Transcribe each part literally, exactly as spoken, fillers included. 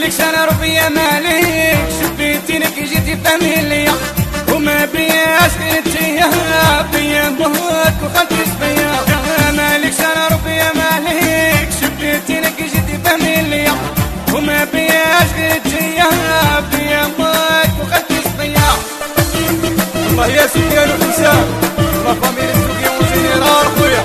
مالكش انا ربيا مالك شبيتينك جيتي فاميليا وما بياش انتيا بيا موت وخلتش بيا مالكش انا ربيا مالك شبيتينك جيتي فاميليا وما بياش انتيا بيا موت وخلتش بيا الله يا سكان الانسان الله فاميلي سوقي وجنرال خويا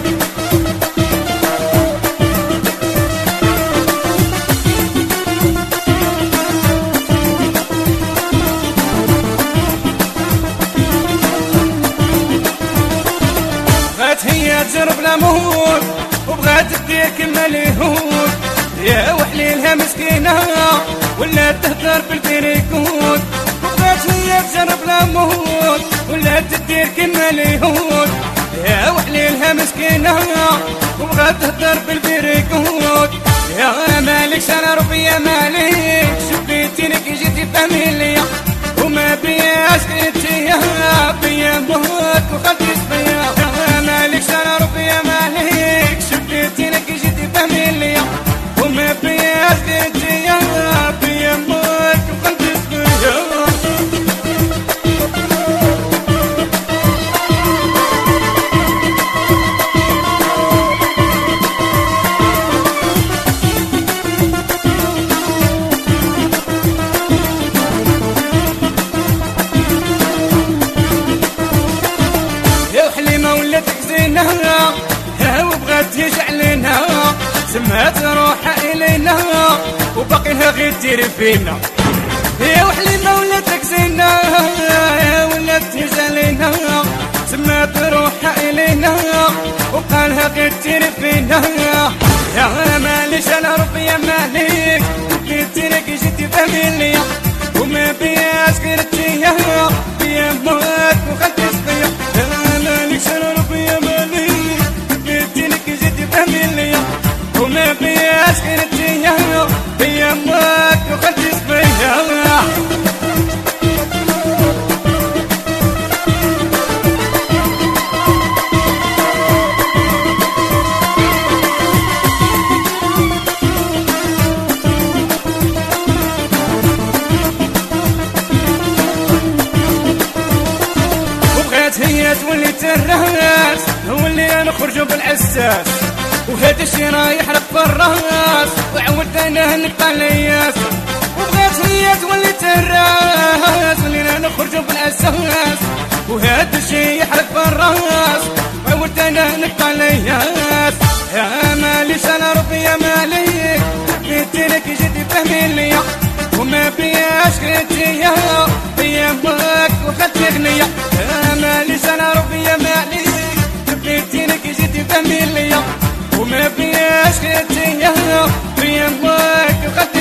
هي تجرب لموت وبغات تدير كلمة ليهود يا وحليلها مسكينة ولا تهدر بالبريكود وبغات هي تجرب لموت ولا تدير كلمة ليهود يا وحليلها مسكينة وبغات تهدر بالبريكود يا مالكش انا ربيا مالك شبيتينك جيتي فاميليا وما بياش انتيا بيا موت وخلتش بيا مالكش انا ربيا مالك شبيتينك جيتي فاميليا وما بياش انتيا بيا موت وخلتش بيا ها وبغات تجعلنا سمات روحها إلينا وباقي لها غير تدير فينا يا وحليمة ولاتك زينة يا ولات تجعلنا سمات روحها إلينا وبقى لها غير تدير فينا يا ماليش أنا ربيا مالك جيتينك جيتي فاميليا وما بياش غير تيا بيا موت وخلتش بيا يا مالكش أنا ربيا مالك وما بياش غير تيا بيا موت وخلتش بيا وبغات هي تولي تراس نولي نخرجوا بالعساس وهذا الشي رايح لك بالراس وعودت انا نقطع لياس وبغات هي تولي تراس ولينا نخرجوا بالاساس وهذا الشي يحرق بالراس وعودت انا نقطع لياس يا ماليش انا ربيا مالك بيتينك جيتي فاميليا وما بياش غيتيا بيا موت وخدتي غنية يا ماليش انا ربيا مالك بيتينك جيتي فاميليا وما بياش غير تيا بيا موت وخدتي